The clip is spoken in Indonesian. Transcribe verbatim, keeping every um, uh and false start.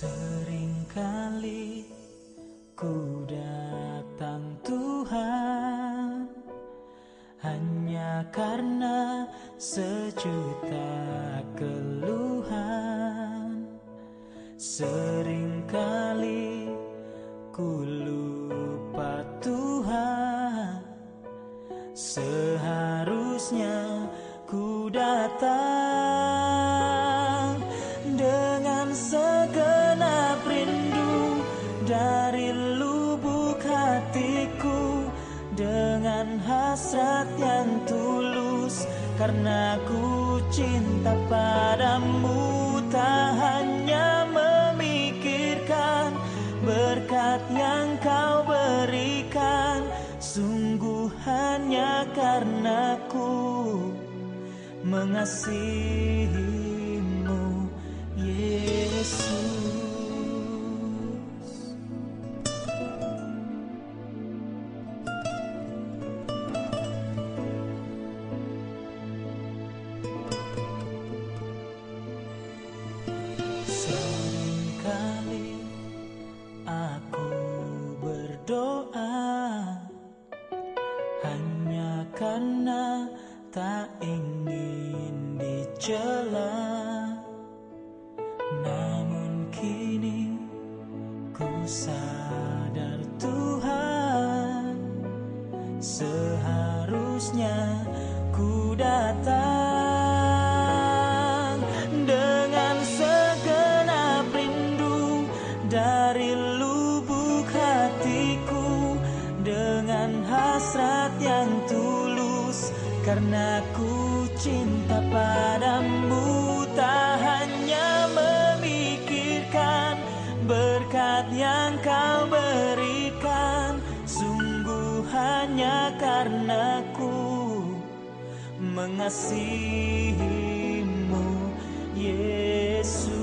Seringkali ku datang Tuhan hanya karena sejuta keluhan. Seringkali ku lupa Tuhan, seharusnya ku datang dengan segenap rindu dari lubuk hatiku, dengan hasrat yang tulus, karena ku cinta padamu. Tak hanya memikirkan berkat yang kau berikan, sungguh hanya karena ku mengasihimu, Yesus. Seringkali aku berdoa hanya karena tak ingin dicela, namun kini ku sadar Tuhan, seharusnya ku datang dengan segenap rindu dari lubuk hatiku, dengan hasrat yang tulus, karena ku cinta padamu. Tak hanya memikirkan berkat yang kau berikan, sungguh hanya karena ku mengasihimu, Yesus.